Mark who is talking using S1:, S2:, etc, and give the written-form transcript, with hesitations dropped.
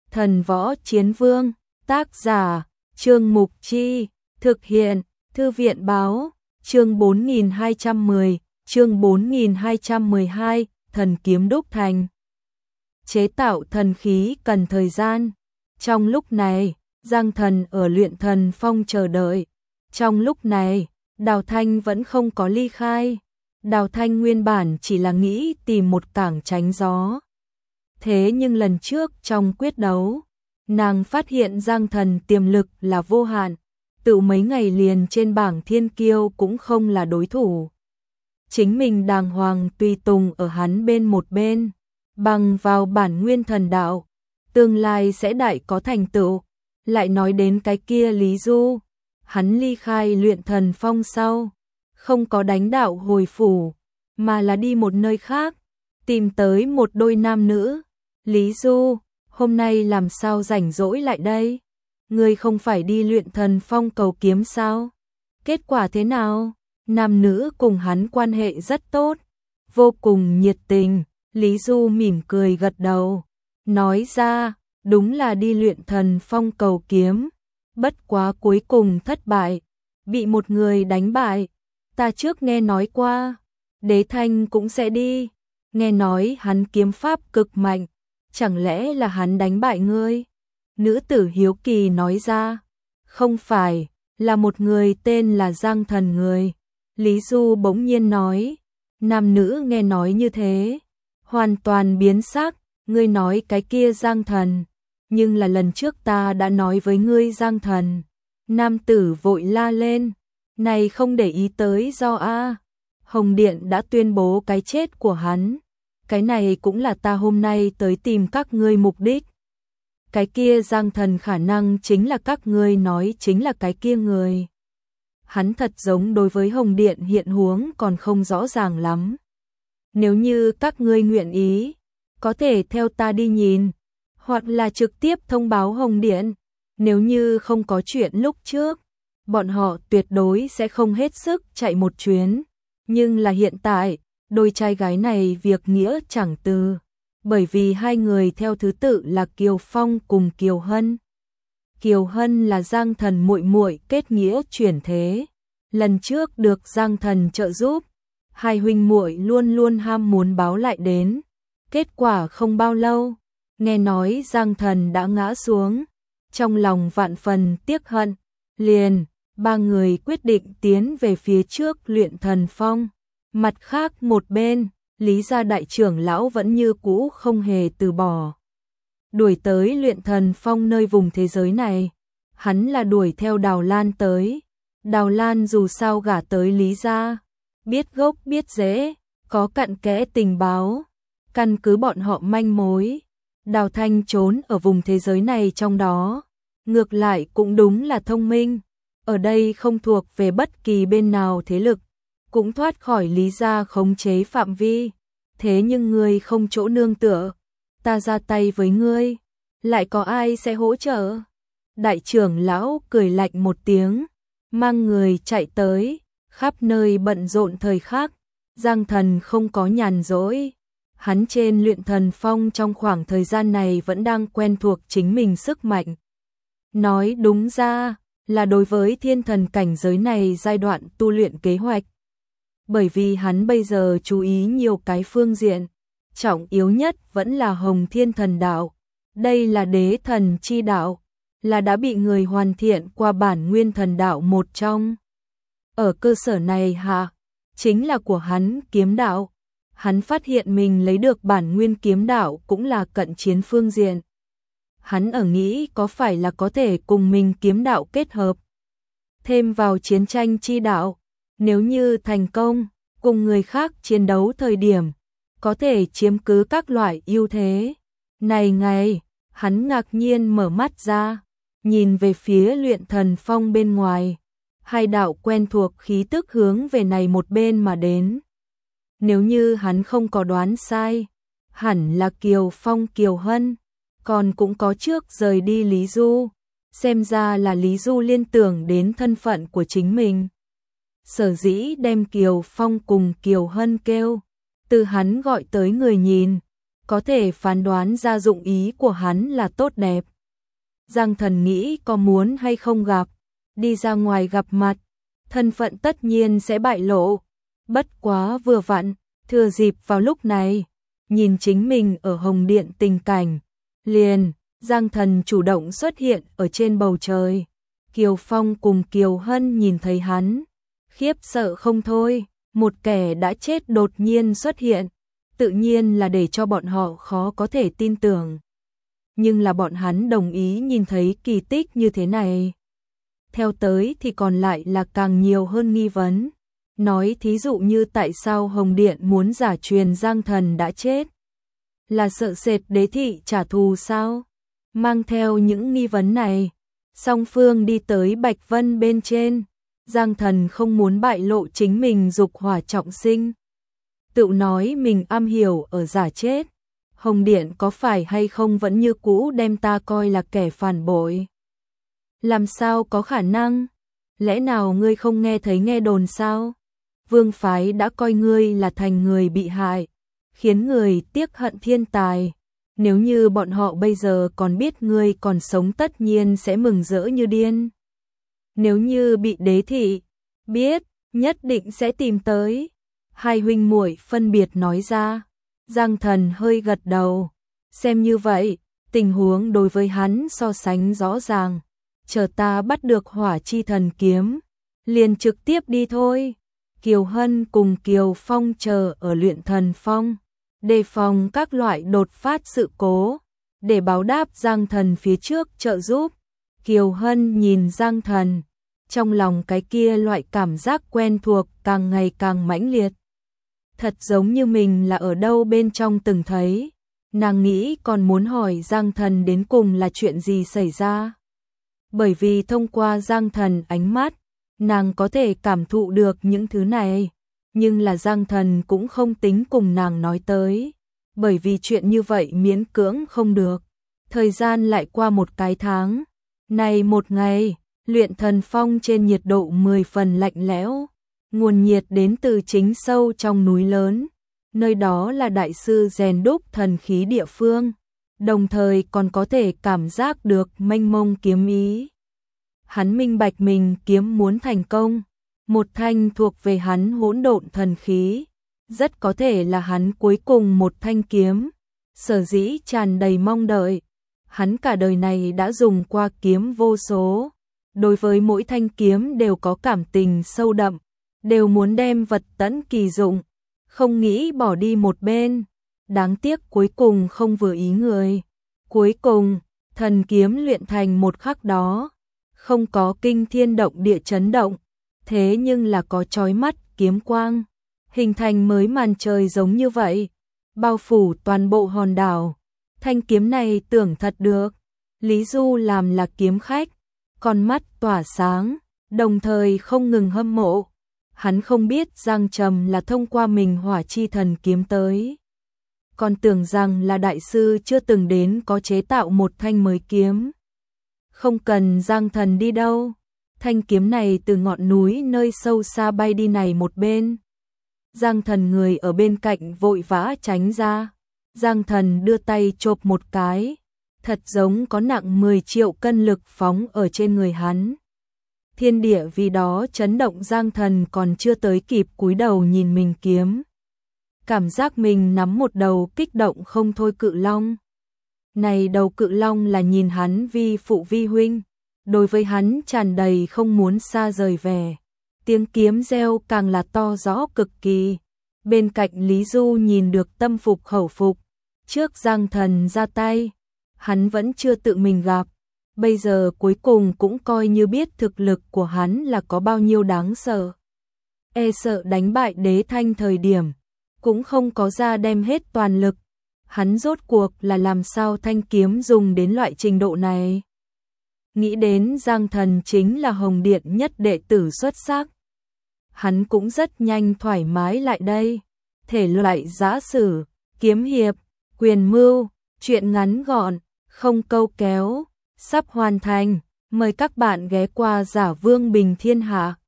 S1: Thần Võ Chiến Vương, tác giả, Trương Mục Chi, thực hiện, Thư viện Báo, chương 4210, chương 4212, thần kiếm đúc thành. Chế tạo thần khí cần thời gian. Trong lúc này, Giang Thần ở Luyện Thần Phong chờ đợi. Trong lúc này, Đào Thanh vẫn không có ly khai. Đào Thanh nguyên bản chỉ là nghĩ tìm một tảng tránh gió. Thế nhưng lần trước trong quyết đấu, nàng phát hiện Giang Thần tiềm lực là vô hạn, tự mấy ngày liền trên bảng thiên kiêu cũng không là đối thủ. Chính mình đàng hoàng tùy tùng ở hắn bên một bên, bằng vào bản nguyên thần đạo, tương lai sẽ đại có thành tựu. Lại nói đến cái kia Lý Du, hắn ly khai Luyện Thần Phong sau, không có đánh đạo hồi phủ, mà là đi một nơi khác, tìm tới một đôi nam nữ. Lý Du, hôm nay làm sao rảnh rỗi lại đây? Ngươi không phải đi Luyện Thần Phong cầu kiếm sao? Kết quả thế nào? Nam nữ cùng hắn quan hệ rất tốt, vô cùng nhiệt tình. Lý Du mỉm cười gật đầu, nói ra, đúng là đi Luyện Thần Phong cầu kiếm, bất quá cuối cùng thất bại, bị một người đánh bại. Ta trước nghe nói qua, Đế Thanh cũng sẽ đi, nghe nói hắn kiếm pháp cực mạnh, chẳng lẽ là hắn đánh bại ngươi? Nữ tử hiếu kỳ nói ra, không phải, là một người tên là Giang Thần người. Lý Du bỗng nhiên nói, nam nữ nghe nói như thế, hoàn toàn biến sắc. Ngươi nói cái kia Giang Thần, nhưng là lần trước ta đã nói với ngươi Giang Thần. Nam tử vội la lên, này không để ý tới do a, Hồng Điện đã tuyên bố cái chết của hắn, cái này cũng là ta hôm nay tới tìm các ngươi mục đích. Cái kia Giang Thần khả năng chính là các ngươi nói chính là cái kia người. Hắn thật giống đối với Hồng Điện hiện huống còn không rõ ràng lắm. Nếu như các ngươi nguyện ý, có thể theo ta đi nhìn, hoặc là trực tiếp thông báo Hồng Điện. Nếu như không có chuyện lúc trước, bọn họ tuyệt đối sẽ không hết sức chạy một chuyến. Nhưng là hiện tại, đôi trai gái này việc nghĩa chẳng từ, bởi vì hai người theo thứ tự là Kiều Phong cùng Kiều Hân. Kiều Hân là Giang Thần muội muội kết nghĩa chuyển thế, lần trước được Giang Thần trợ giúp, hai huynh muội luôn luôn ham muốn báo lại đến. Kết quả không bao lâu, nghe nói Giang Thần đã ngã xuống, trong lòng vạn phần tiếc hận, liền ba người quyết định tiến về phía trước Luyện Thần Phong. Mặt khác một bên, Lý gia đại trưởng lão vẫn như cũ không hề từ bỏ, đuổi tới Luyện Thần Phong nơi vùng thế giới này. Hắn là đuổi theo Đào Lan tới. Đào Lan dù sao gả tới Lý gia, biết gốc biết rễ, có cặn kẽ tình báo. Căn cứ bọn họ manh mối, Đào Thanh trốn ở vùng thế giới này trong đó, ngược lại cũng đúng là thông minh, ở đây không thuộc về bất kỳ bên nào thế lực, cũng thoát khỏi Lý gia khống chế phạm vi. Thế nhưng ngươi không chỗ nương tựa, ta ra tay với ngươi, lại có ai sẽ hỗ trợ? Đại trưởng lão cười lạnh một tiếng, mang người chạy tới, khắp nơi bận rộn thời khắc. Giang Thần không có nhàn rỗi. Hắn trên Luyện Thần Phong trong khoảng thời gian này vẫn đang quen thuộc chính mình sức mạnh. Nói đúng ra là đối với thiên thần cảnh giới này giai đoạn tu luyện kế hoạch. Bởi vì hắn bây giờ chú ý nhiều cái phương diện, trọng yếu nhất vẫn là Hồng Thiên Thần Đạo. Đây là đế thần chi đạo, là đã bị người hoàn thiện qua bản nguyên thần đạo một trong. Ở cơ sở này hạ, chính là của hắn kiếm đạo. Hắn phát hiện mình lấy được bản nguyên kiếm đạo cũng là cận chiến phương diện. Hắn ở nghĩ có phải là có thể cùng mình kiếm đạo kết hợp, thêm vào chiến tranh chi đạo. Nếu như thành công, cùng người khác chiến đấu thời điểm, có thể chiếm cứ các loại ưu thế. Này ngày, hắn ngạc nhiên mở mắt ra, nhìn về phía Luyện Thần Phong bên ngoài. Hai đạo quen thuộc khí tức hướng về này một bên mà đến. Nếu như hắn không có đoán sai, hẳn là Kiều Phong Kiều Hân, còn cũng có trước rời đi Lý Du. Xem ra là Lý Du liên tưởng đến thân phận của chính mình. Sở dĩ đem Kiều Phong cùng Kiều Hân kêu, từ hắn gọi tới người nhìn, có thể phán đoán ra dụng ý của hắn là tốt đẹp. Giang Thần nghĩ có muốn hay không gặp, đi ra ngoài gặp mặt, thân phận tất nhiên sẽ bại lộ. Bất quá vừa vặn, thừa dịp vào lúc này, nhìn chính mình ở Hồng Điện tình cảnh, liền, Giang Thần chủ động xuất hiện ở trên bầu trời. Kiều Phong cùng Kiều Hân nhìn thấy hắn, khiếp sợ không thôi, một kẻ đã chết đột nhiên xuất hiện, tự nhiên là để cho bọn họ khó có thể tin tưởng. Nhưng là bọn hắn đồng ý nhìn thấy kỳ tích như thế này. Theo tới thì còn lại là càng nhiều hơn nghi vấn. Nói thí dụ như tại sao Hồng Điện muốn giả truyền Giang Thần đã chết? Là sợ sệt đế thị trả thù sao? Mang theo những nghi vấn này, song phương đi tới Bạch Vân bên trên. Giang Thần không muốn bại lộ chính mình dục hỏa trọng sinh. Tự nói mình am hiểu ở giả chết. Hồng Điện có phải hay không vẫn như cũ đem ta coi là kẻ phản bội? Làm sao có khả năng? Lẽ nào ngươi không nghe thấy nghe đồn sao? Vương phái đã coi ngươi là thành người bị hại, khiến người tiếc hận thiên tài. Nếu như bọn họ bây giờ còn biết ngươi còn sống tất nhiên sẽ mừng rỡ như điên. Nếu như bị đế thị biết, nhất định sẽ tìm tới. Hai huynh muội phân biệt nói ra. Giang Thần hơi gật đầu. Xem như vậy, tình huống đối với hắn so sánh rõ ràng. Chờ ta bắt được Hỏa Chi Thần kiếm, liền trực tiếp đi thôi. Kiều Hân cùng Kiều Phong chờ ở Luyện Thần Phong, đề phòng các loại đột phát sự cố, để báo đáp Giang Thần phía trước trợ giúp. Kiều Hân nhìn Giang Thần, trong lòng cái kia loại cảm giác quen thuộc càng ngày càng mãnh liệt. Thật giống như mình là ở đâu bên trong từng thấy. Nàng nghĩ còn muốn hỏi Giang Thần đến cùng là chuyện gì xảy ra. Bởi vì thông qua Giang Thần ánh mắt, nàng có thể cảm thụ được những thứ này. Nhưng là Giang Thần cũng không tính cùng nàng nói tới. Bởi vì chuyện như vậy miễn cưỡng không được. Thời gian lại qua một cái tháng. Này một ngày, Luyện Thần Phong trên nhiệt độ 10 phần lạnh lẽo. Nguồn nhiệt đến từ chính sâu trong núi lớn. Nơi đó là đại sư rèn đúc thần khí địa phương. Đồng thời còn có thể cảm giác được mênh mông kiếm ý. Hắn minh bạch mình kiếm muốn thành công. Một thanh thuộc về hắn hỗn độn thần khí. Rất có thể là hắn cuối cùng một thanh kiếm. Sở dĩ tràn đầy mong đợi. Hắn cả đời này đã dùng qua kiếm vô số. Đối với mỗi thanh kiếm đều có cảm tình sâu đậm. Đều muốn đem vật tận kỳ dụng. Không nghĩ bỏ đi một bên. Đáng tiếc cuối cùng không vừa ý người. Cuối cùng, thần kiếm luyện thành một khắc đó. Không có kinh thiên động địa chấn động. Thế nhưng là có chói mắt kiếm quang. Hình thành mới màn trời giống như vậy. Bao phủ toàn bộ hòn đảo. Thanh kiếm này tưởng thật được. Lý Du làm là kiếm khách. Con mắt tỏa sáng. Đồng thời không ngừng hâm mộ. Hắn không biết Giang Trầm là thông qua mình Hỏa Chi Thần kiếm tới. Còn tưởng rằng là đại sư chưa từng đến có chế tạo một thanh mới kiếm. Không cần Giang Thần đi đâu. Thanh kiếm này từ ngọn núi nơi sâu xa bay đi này một bên. Giang Thần người ở bên cạnh vội vã tránh ra. Giang Thần đưa tay chộp một cái. Thật giống có nặng 10 triệu cân lực phóng ở trên người hắn. Thiên địa vì đó chấn động. Giang Thần còn chưa tới kịp cúi đầu nhìn mình kiếm. Cảm giác mình nắm một đầu kích động không thôi cự long. Này đầu cự long là nhìn hắn vi phụ vi huynh. Đối với hắn tràn đầy không muốn xa rời về. Tiếng kiếm reo càng là to rõ cực kỳ. Bên cạnh Lý Du nhìn được tâm phục khẩu phục. Trước Giang Thần ra tay, hắn vẫn chưa tự mình gặp. Bây giờ cuối cùng cũng coi như biết thực lực của hắn là có bao nhiêu đáng sợ. E sợ đánh bại Đế Thanh thời điểm, cũng không có ra đem hết toàn lực. Hắn rốt cuộc là làm sao thanh kiếm dùng đến loại trình độ này. Nghĩ đến Giang Thần chính là Hồng Điện nhất đệ tử xuất sắc. Hắn cũng rất nhanh thoải mái lại đây. Thể loại giã sử, kiếm hiệp, quyền mưu, chuyện ngắn gọn, không câu kéo, sắp hoàn thành. Mời các bạn ghé qua Giả Vương Bình Thiên Hạ.